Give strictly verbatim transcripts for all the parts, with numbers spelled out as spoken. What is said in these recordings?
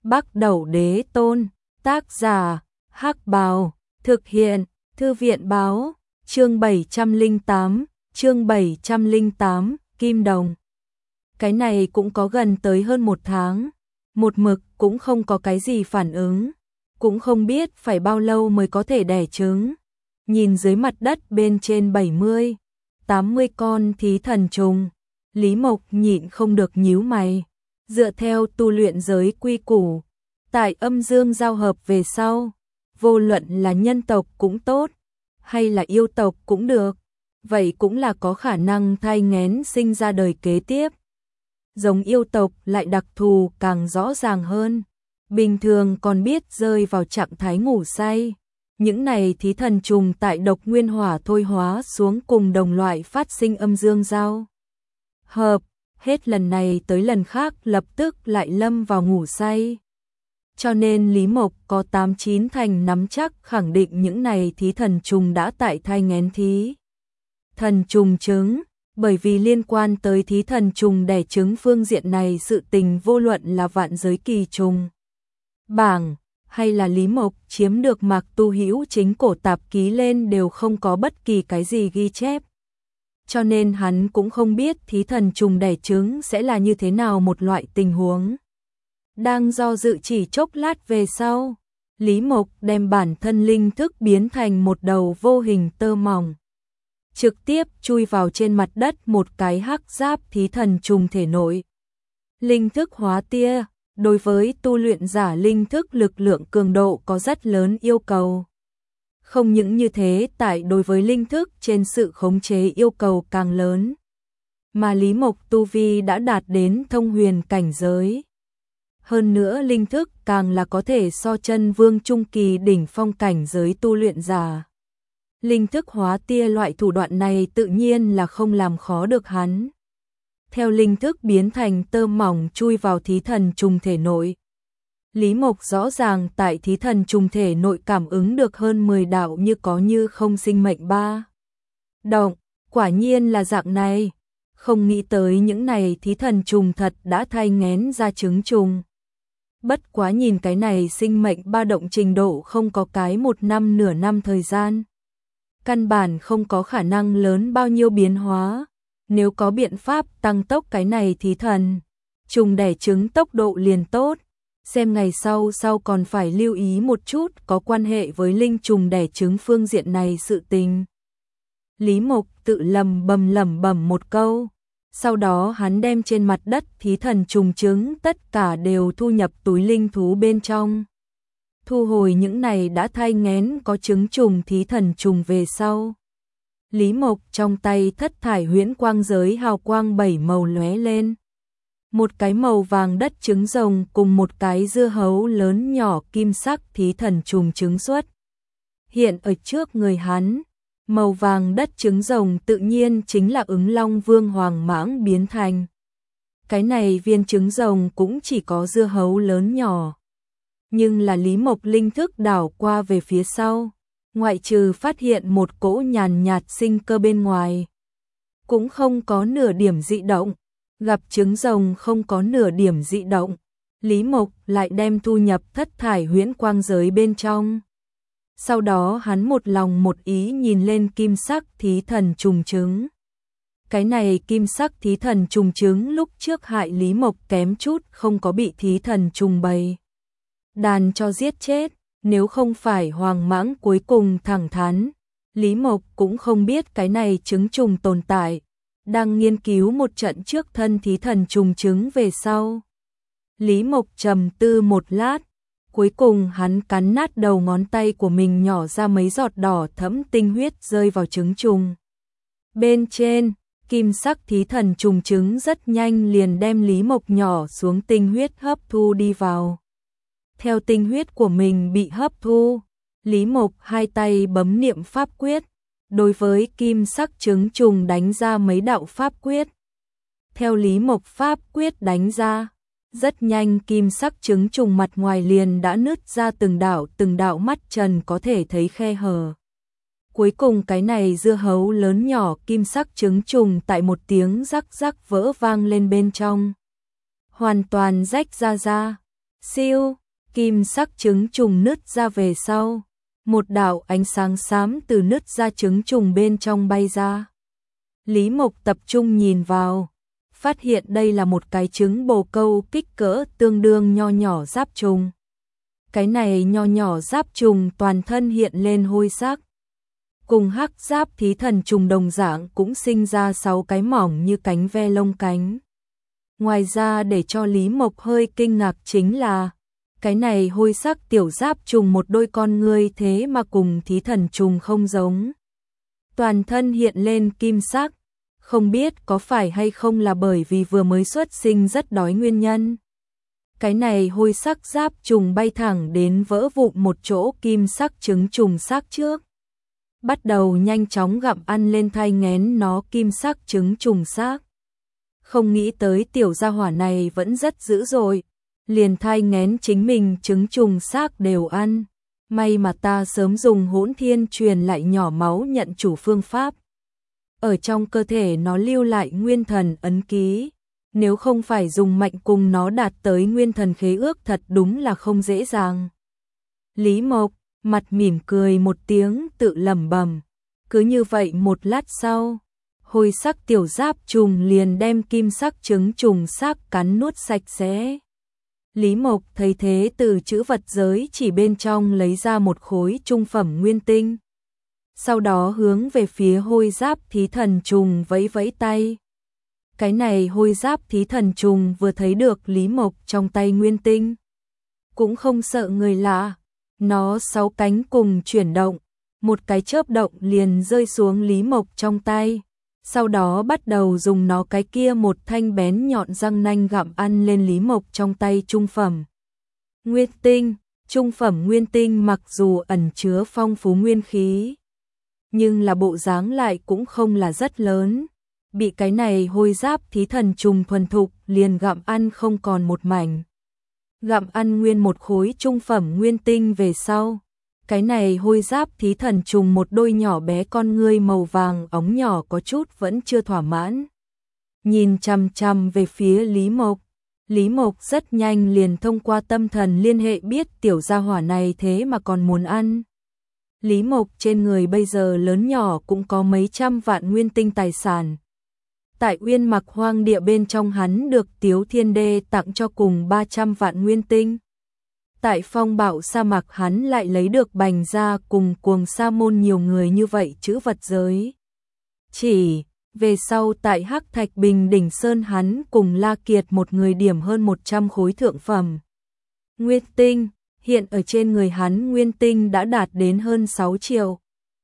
Bắc Đẩu Đế Tôn, tác giả, Hắc Bào, thực hiện, Thư viện báo, chương bảy trăm lẻ tám, chương bảy trăm lẻ tám, Kim Đồng. Cái này cũng có gần tới hơn một tháng, một mực cũng không có cái gì phản ứng, cũng không biết phải bao lâu mới có thể đẻ trứng. Nhìn dưới mặt đất bên trên bảy mươi, tám mươi con thí thần trùng, Lý Mộc nhịn không được nhíu mày. Dựa theo tu luyện giới quy củ, tại âm dương giao hợp về sau, vô luận là nhân tộc cũng tốt, hay là yêu tộc cũng được, vậy cũng là có khả năng thai nghén sinh ra đời kế tiếp. Giống yêu tộc lại đặc thù càng rõ ràng hơn, bình thường còn biết rơi vào trạng thái ngủ say. Những này thí thần trùng tại độc nguyên hỏa thôi hóa xuống cùng đồng loại phát sinh âm dương giao hợp, hết lần này tới lần khác lập tức lại lâm vào ngủ say. Cho nên Lý Mộc có tám chín thành nắm chắc khẳng định những này thí thần trùng đã tại thai nghén thí thần trùng trứng, bởi vì liên quan tới thí thần trùng đẻ trứng phương diện này sự tình vô luận là vạn giới kỳ trùng bảng hay là Lý Mộc chiếm được Mạc Tu Hữu chính cổ tạp ký lên đều không có bất kỳ cái gì ghi chép. Cho nên hắn cũng không biết thí thần trùng đẻ trứng sẽ là như thế nào một loại tình huống. Đang do dự chỉ chốc lát về sau, Lý Mộc đem bản thân linh thức biến thành một đầu vô hình tơ mỏng, trực tiếp chui vào trên mặt đất một cái hắc giáp thí thần trùng thể nội. Linh thức hóa tia, đối với tu luyện giả linh thức lực lượng cường độ có rất lớn yêu cầu. Không những như thế, tại đối với linh thức trên sự khống chế yêu cầu càng lớn. Mà Lý Mộc tu vi đã đạt đến thông huyền cảnh giới. Hơn nữa linh thức càng là có thể so chân vương trung kỳ đỉnh phong cảnh giới tu luyện giả. Linh thức hóa tia loại thủ đoạn này tự nhiên là không làm khó được hắn. Theo linh thức biến thành tơ mỏng chui vào thí thần trùng thể nội. Lý Mộc rõ ràng tại thí thần trùng thể nội cảm ứng được hơn mười đạo như có như không sinh mệnh ba động, quả nhiên là dạng này, không nghĩ tới những này thí thần trùng thật đã thai nghén ra trứng trùng. Bất quá nhìn cái này sinh mệnh ba động trình độ không có cái một năm nửa năm thời gian. Căn bản không có khả năng lớn bao nhiêu biến hóa, nếu có biện pháp tăng tốc cái này thí thần trùng đẻ trứng tốc độ liền tốt. Xem ngày sau sau còn phải lưu ý một chút có quan hệ với linh trùng đẻ trứng phương diện này sự tình. Lý Mộc tự lầm bầm lẩm bẩm một câu, sau đó hắn đem trên mặt đất thí thần trùng trứng tất cả đều thu nhập túi linh thú bên trong. Thu hồi những này đã thai nghén có trứng trùng thí thần trùng về sau. Lý Mộc trong tay thất thải huyễn quang giới hào quang bảy màu lóe lên. Một cái màu vàng đất trứng rồng cùng một cái dưa hấu lớn nhỏ kim sắc thí thần trùng trứng xuất. Hiện ở trước người hắn, màu vàng đất trứng rồng tự nhiên chính là ứng long vương hoàng mãng biến thành. Cái này viên trứng rồng cũng chỉ có dưa hấu lớn nhỏ. Nhưng là Lý Mộc linh thức đảo qua về phía sau, ngoại trừ phát hiện một cỗ nhàn nhạt sinh cơ bên ngoài. Cũng không có nửa điểm dị động. Gặp trứng rồng không có nửa điểm dị động, Lý Mộc lại đem thu nhập thất thải huyễn quang giới bên trong. Sau đó hắn một lòng một ý nhìn lên kim sắc thí thần trùng trứng. Cái này kim sắc thí thần trùng trứng lúc trước hại Lý Mộc kém chút không có bị thí thần trùng bầy đàn cho giết chết, nếu không phải hoàng mãng cuối cùng thẳng thắn, Lý Mộc cũng không biết cái này trứng trùng tồn tại. Đang nghiên cứu một trận trước thân thí thần trùng trứng về sau. Lý Mộc trầm tư một lát, cuối cùng hắn cắn nát đầu ngón tay của mình nhỏ ra mấy giọt đỏ thẫm tinh huyết rơi vào trứng trùng. Bên trên, kim sắc thí thần trùng trứng rất nhanh liền đem Lý Mộc nhỏ xuống tinh huyết hấp thu đi vào. Theo tinh huyết của mình bị hấp thu, Lý Mộc hai tay bấm niệm pháp quyết. Đối với kim sắc trứng trùng đánh ra mấy đạo pháp quyết. Theo Lý Mộc pháp quyết đánh ra, rất nhanh kim sắc trứng trùng mặt ngoài liền đã nứt ra từng đạo từng đạo mắt trần có thể thấy khe hở. Cuối cùng cái này dưa hấu lớn nhỏ kim sắc trứng trùng tại một tiếng rắc rắc vỡ vang lên bên trong. Hoàn toàn rách ra ra. Siêu, kim sắc trứng trùng nứt ra về sau. Một đạo ánh sáng xám từ nứt ra trứng trùng bên trong bay ra. Lý Mộc tập trung nhìn vào, phát hiện đây là một cái trứng bồ câu kích cỡ tương đương nho nhỏ giáp trùng. Cái này nho nhỏ giáp trùng toàn thân hiện lên hôi sắc. Cùng hắc giáp thí thần trùng đồng dạng cũng sinh ra sáu cái mỏng như cánh ve lông cánh. Ngoài ra để cho Lý Mộc hơi kinh ngạc chính là cái này hôi sắc tiểu giáp trùng một đôi con ngươi thế mà cùng thí thần trùng không giống. Toàn thân hiện lên kim sắc, không biết có phải hay không là bởi vì vừa mới xuất sinh rất đói nguyên nhân. Cái này hôi sắc giáp trùng bay thẳng đến vỡ vụn một chỗ kim sắc trứng trùng xác trước. Bắt đầu nhanh chóng gặm ăn lên thai nghén nó kim sắc trứng trùng xác. Không nghĩ tới tiểu gia hỏa này vẫn rất dữ dội, liền thai nghén chính mình trứng trùng xác đều ăn. May mà ta sớm dùng Hỗn Thiên truyền lại nhỏ máu nhận chủ phương pháp. Ở trong cơ thể nó lưu lại nguyên thần ấn ký, nếu không phải dùng mạnh cùng nó đạt tới nguyên thần khế ước thật đúng là không dễ dàng. Lý Mộc mặt mỉm cười một tiếng tự lẩm bẩm. Cứ như vậy một lát sau, hôi sắc tiểu giáp trùng liền đem kim sắc trứng trùng xác cắn nuốt sạch sẽ. Lý Mộc thấy thế từ chữ vật giới chỉ bên trong lấy ra một khối trung phẩm nguyên tinh. Sau đó hướng về phía hôi giáp thí thần trùng vẫy vẫy tay. Cái này hôi giáp thí thần trùng vừa thấy được Lý Mộc trong tay nguyên tinh, cũng không sợ người lạ. Nó sáu cánh cùng chuyển động, một cái chớp động liền rơi xuống Lý Mộc trong tay. Sau đó bắt đầu dùng nó cái kia một thanh bén nhọn răng nanh gặm ăn lên Lý Mộc trong tay trung phẩm nguyên tinh. Trung phẩm nguyên tinh mặc dù ẩn chứa phong phú nguyên khí, nhưng là bộ dáng lại cũng không là rất lớn. Bị cái này hôi giáp thí thần trùng thuần thục liền gặm ăn không còn một mảnh. Gặm ăn nguyên một khối trung phẩm nguyên tinh về sau, cái này hôi giáp thí thần trùng một đôi nhỏ bé con ngươi màu vàng óng nhỏ có chút vẫn chưa thỏa mãn. Nhìn chằm chằm về phía Lý Mộc, Lý Mộc rất nhanh liền thông qua tâm thần liên hệ biết tiểu gia hỏa này thế mà còn muốn ăn. Lý Mộc trên người bây giờ lớn nhỏ cũng có mấy trăm vạn nguyên tinh tài sản. Tại Uyên Mặc Hoang Địa bên trong hắn được Tiếu Thiên Đê tặng cho cùng ba trăm vạn nguyên tinh. Tại Phong Bạo sa mạc hắn lại lấy được Bành Gia cùng Cuồng Sa môn nhiều người như vậy chữ vật giới. Chỉ về sau tại Hắc Thạch Bình Đỉnh Sơn hắn cùng La Kiệt một người điểm hơn một trăm khối thượng phẩm nguyên tinh, hiện ở trên người hắn nguyên tinh đã đạt đến hơn sáu triệu.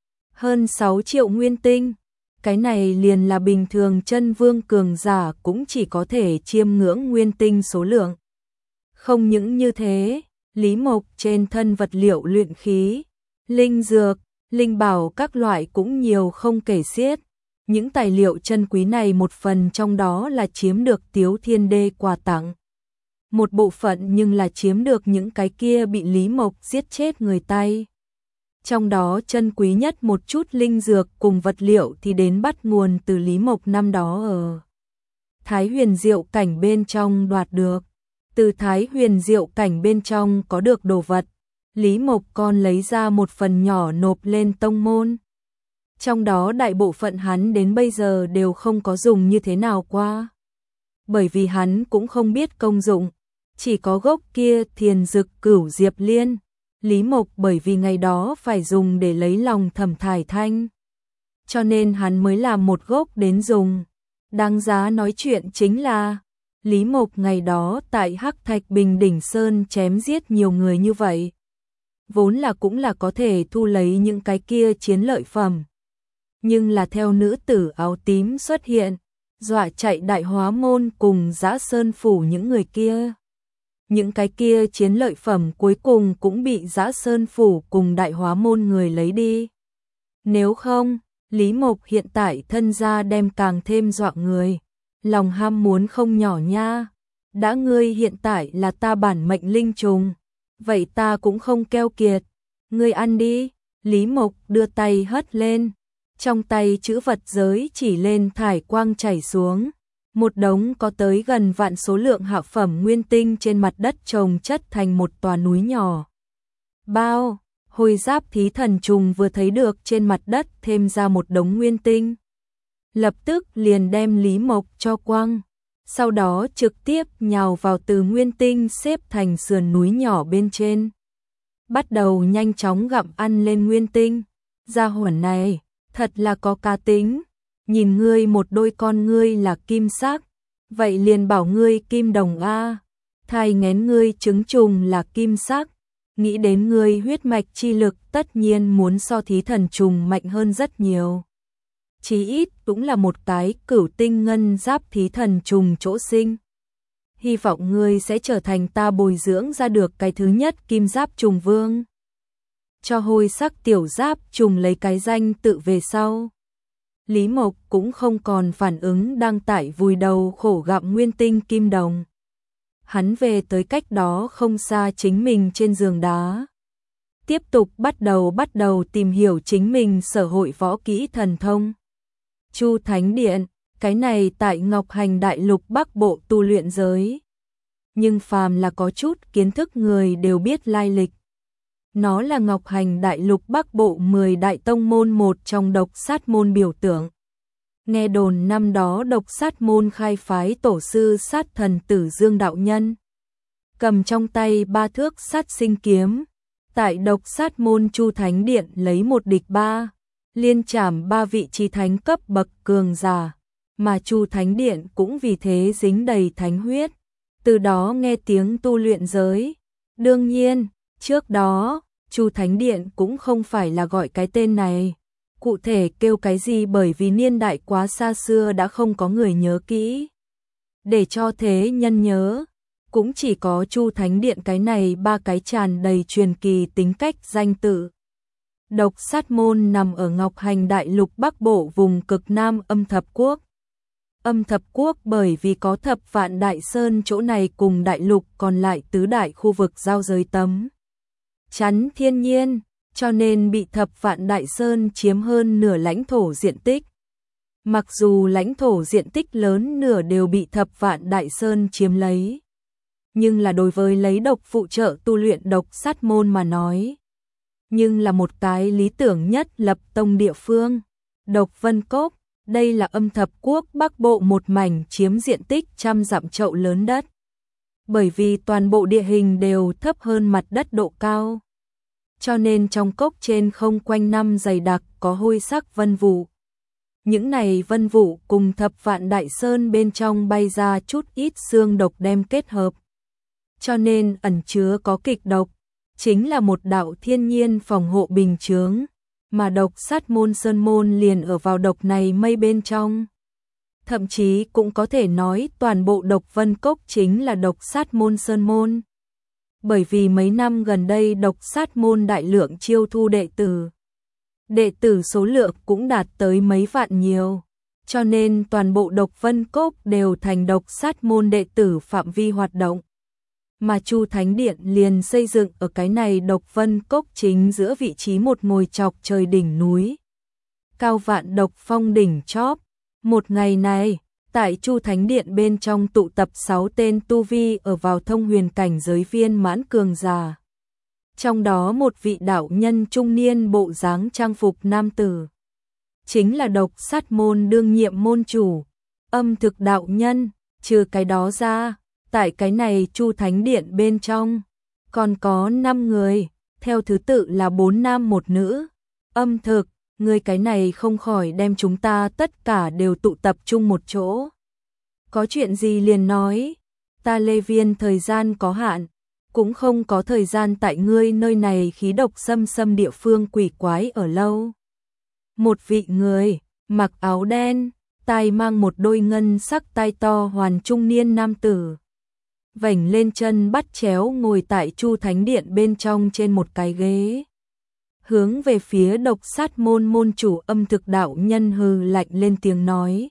Hơn sáu triệu nguyên tinh, cái này liền là bình thường chân vương cường giả cũng chỉ có thể chiêm ngưỡng nguyên tinh số lượng. Không những như thế, Lý Mộc trên thân vật liệu luyện khí, linh dược, linh bảo các loại cũng nhiều không kể xiết. Những tài liệu chân quý này một phần trong đó là chiếm được Tiếu Thiên Đê quà tặng. Một bộ phận nhưng là chiếm được những cái kia bị Lý Mộc giết chết người tay. Trong đó chân quý nhất một chút linh dược cùng vật liệu thì đến bắt nguồn từ Lý Mộc năm đó ở Thái Huyền Diệu cảnh bên trong đoạt được. Từ Thái Huyền Diệu cảnh bên trong có được đồ vật, Lý Mộc còn lấy ra một phần nhỏ nộp lên tông môn. Trong đó đại bộ phận hắn đến bây giờ đều không có dùng như thế nào qua. Bởi vì hắn cũng không biết công dụng, chỉ có gốc kia thiền dực cửu diệp liên. Lý Mộc bởi vì ngày đó phải dùng để lấy lòng Thẩm Thải Thanh, cho nên hắn mới làm một gốc đến dùng. Đáng giá nói chuyện chính là Lý Mộc ngày đó tại Hắc Thạch Bình Đỉnh Sơn chém giết nhiều người như vậy, vốn là cũng là có thể thu lấy những cái kia chiến lợi phẩm. Nhưng là theo nữ tử áo tím xuất hiện, dọa chạy Đại Hóa môn cùng Dã Sơn phủ những người kia. Những cái kia chiến lợi phẩm cuối cùng cũng bị Dã Sơn phủ cùng Đại Hóa môn người lấy đi. Nếu không, Lý Mộc hiện tại thân gia đem càng thêm dọa người. Lòng ham muốn không nhỏ nha. Đã ngươi hiện tại là ta bản mệnh linh trùng, vậy ta cũng không keo kiệt. Ngươi ăn đi. Lý Mộc đưa tay hất lên, trong tay chữ vật giới chỉ lên thải quang chảy xuống. Một đống có tới gần vạn số lượng hạ phẩm nguyên tinh trên mặt đất chồng chất thành một tòa núi nhỏ. Bao, Hồi Giáp Thí Thần Trùng vừa thấy được trên mặt đất thêm ra một đống nguyên tinh, lập tức liền đem Lý Mộc cho quăng, sau đó trực tiếp nhào vào từ nguyên tinh xếp thành sườn núi nhỏ bên trên, bắt đầu nhanh chóng gặm ăn lên nguyên tinh. Gia hỏa này, thật là có cá tính, nhìn ngươi một đôi con ngươi là kim sắc, vậy liền bảo ngươi kim đồng a, thai nghén ngươi trứng trùng là kim sắc, nghĩ đến ngươi huyết mạch chi lực tất nhiên muốn so Thí Thần Trùng mạnh hơn rất nhiều. Chí ít cũng là một cái cửu tinh ngân giáp Thí Thần Trùng chỗ sinh. Hy vọng ngươi sẽ trở thành ta bồi dưỡng ra được cái thứ nhất kim giáp trùng vương. Cho Hồi sắc tiểu giáp trùng lấy cái danh tự về sau. Lý Mộc cũng không còn phản ứng đang tại vùi đầu khổ gặm nguyên tinh kim đồng. Hắn về tới cách đó không xa chính mình trên giường đá. Tiếp tục bắt đầu bắt đầu tìm hiểu chính mình sở hội võ kỹ thần thông. Chu Thánh Điện, cái này tại Ngọc Hành Đại Lục Bắc Bộ tu luyện giới. Nhưng phàm là có chút kiến thức người đều biết lai lịch. Nó là Ngọc Hành Đại Lục Bắc Bộ mười đại tông môn một trong độc sát môn biểu tượng. Nghe đồn năm đó độc sát môn khai phái tổ sư sát thần Tử Dương đạo nhân, cầm trong tay ba thước sát sinh kiếm, tại độc sát môn Chu Thánh Điện lấy một địch ba, liên trảm ba vị trí thánh cấp bậc cường giả, mà Chu Thánh Điện cũng vì thế dính đầy thánh huyết, từ đó nghe tiếng tu luyện giới. Đương nhiên, trước đó, Chu Thánh Điện cũng không phải là gọi cái tên này. Cụ thể kêu cái gì bởi vì niên đại quá xa xưa đã không có người nhớ kỹ. Để cho thế nhân nhớ, cũng chỉ có Chu Thánh Điện cái này ba cái tràn đầy truyền kỳ tính cách danh tự. Độc sát môn nằm ở Ngọc Hành Đại Lục Bắc Bộ vùng cực Nam Âm Thập Quốc. Âm Thập Quốc bởi vì có Thập Vạn Đại Sơn chỗ này cùng đại lục còn lại tứ đại khu vực giao giới tấm chắn thiên nhiên, cho nên bị Thập Vạn Đại Sơn chiếm hơn nửa lãnh thổ diện tích. Mặc dù lãnh thổ diện tích lớn nửa đều bị Thập Vạn Đại Sơn chiếm lấy, nhưng là đối với lấy độc phụ trợ tu luyện độc sát môn mà nói, nhưng là một cái lý tưởng nhất lập tông địa phương. Độc Vân Cốc, đây là Âm Thập Quốc Bắc Bộ một mảnh chiếm diện tích trăm dặm trậu lớn đất. Bởi vì toàn bộ địa hình đều thấp hơn mặt đất độ cao, cho nên trong cốc trên không quanh năm dày đặc có hôi sắc vân vụ. Những này vân vụ cùng Thập Vạn Đại Sơn bên trong bay ra chút ít xương độc đem kết hợp, cho nên ẩn chứa có kịch độc, chính là một đạo thiên nhiên phòng hộ bình chướng, mà độc sát môn sơn môn liền ở vào độc này mây bên trong. Thậm chí cũng có thể nói toàn bộ Độc Vân Cốc chính là độc sát môn sơn môn. Bởi vì mấy năm gần đây độc sát môn đại lượng chiêu thu đệ tử. Đệ tử số lượng cũng đạt tới mấy vạn nhiều, cho nên toàn bộ Độc Vân Cốc đều thành độc sát môn đệ tử phạm vi hoạt động. Mà Chu Thánh Điện liền xây dựng ở cái này Độc Vân Cốc chính giữa vị trí một ngồi chọc trời đỉnh núi. Cao vạn độc phong đỉnh chóp. Một ngày này, tại Chu Thánh Điện bên trong tụ tập sáu tên tu vi ở vào thông huyền cảnh giới viên mãn cường giả. Trong đó một vị đạo nhân trung niên bộ dáng trang phục nam tử, chính là độc sát môn đương nhiệm môn chủ, Âm Thực đạo nhân. Trừ cái đó ra, tại cái này Chu Thánh Điện bên trong, còn có năm người, theo thứ tự là bốn nam một nữ. Âm Thực, người cái này không khỏi đem chúng ta tất cả đều tụ tập trung một chỗ. Có chuyện gì liền nói, ta Lê Viên thời gian có hạn, cũng không có thời gian tại ngươi nơi này khí độc xâm xâm địa phương quỷ quái ở lâu. Một vị người, mặc áo đen, tai mang một đôi ngân sắc tai to hoàn trung niên nam tử, vảnh lên chân bắt chéo ngồi tại Chu Thánh Điện bên trong trên một cái ghế. Hướng về phía độc sát môn môn chủ Âm Thực đạo nhân hừ lạnh lên tiếng nói.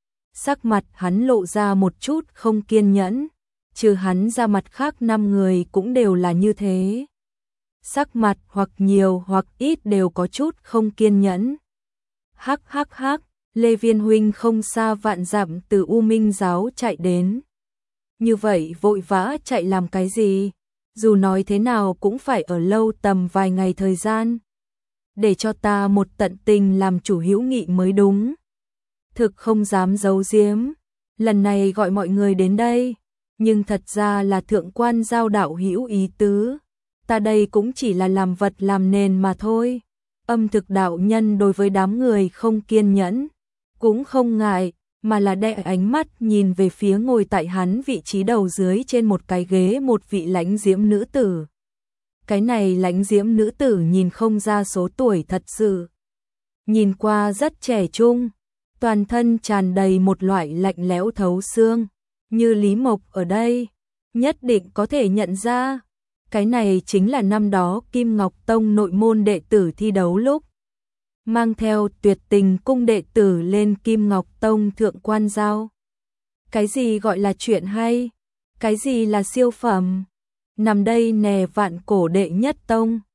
Sắc mặt hắn lộ ra một chút không kiên nhẫn, trừ hắn ra mặt khác năm người cũng đều là như thế. Sắc mặt hoặc nhiều hoặc ít đều có chút không kiên nhẫn. Hắc hắc hắc, Lê Viên huynh không xa vạn dặm từ U Minh giáo chạy đến. Như vậy vội vã chạy làm cái gì? Dù nói thế nào cũng phải ở lâu tầm vài ngày thời gian. Để cho ta một tận tình làm chủ hữu nghị mới đúng. Thực không dám giấu giếm, lần này gọi mọi người đến đây, nhưng thật ra là thượng quan giao đạo hữu ý tứ. Ta đây cũng chỉ là làm vật làm nền mà thôi. Âm thực đạo nhân đối với đám người không kiên nhẫn, cũng không ngại, mà là đè ánh mắt nhìn về phía ngồi tại hắn vị trí đầu dưới trên một cái ghế một vị lãnh diễm nữ tử. Cái này lãnh diễm nữ tử nhìn không ra số tuổi thật sự. Nhìn qua rất trẻ trung, toàn thân tràn đầy một loại lạnh lẽo thấu xương, như Lý Mộc ở đây, nhất định có thể nhận ra. Cái này chính là năm đó Kim Ngọc Tông nội môn đệ tử thi đấu lúc mang theo Tuyệt Tình cung đệ tử lên Kim Ngọc Tông thượng quan giao. Cái gì gọi là chuyện hay? Cái gì là siêu phẩm? Nằm đây nè vạn cổ đệ nhất tông.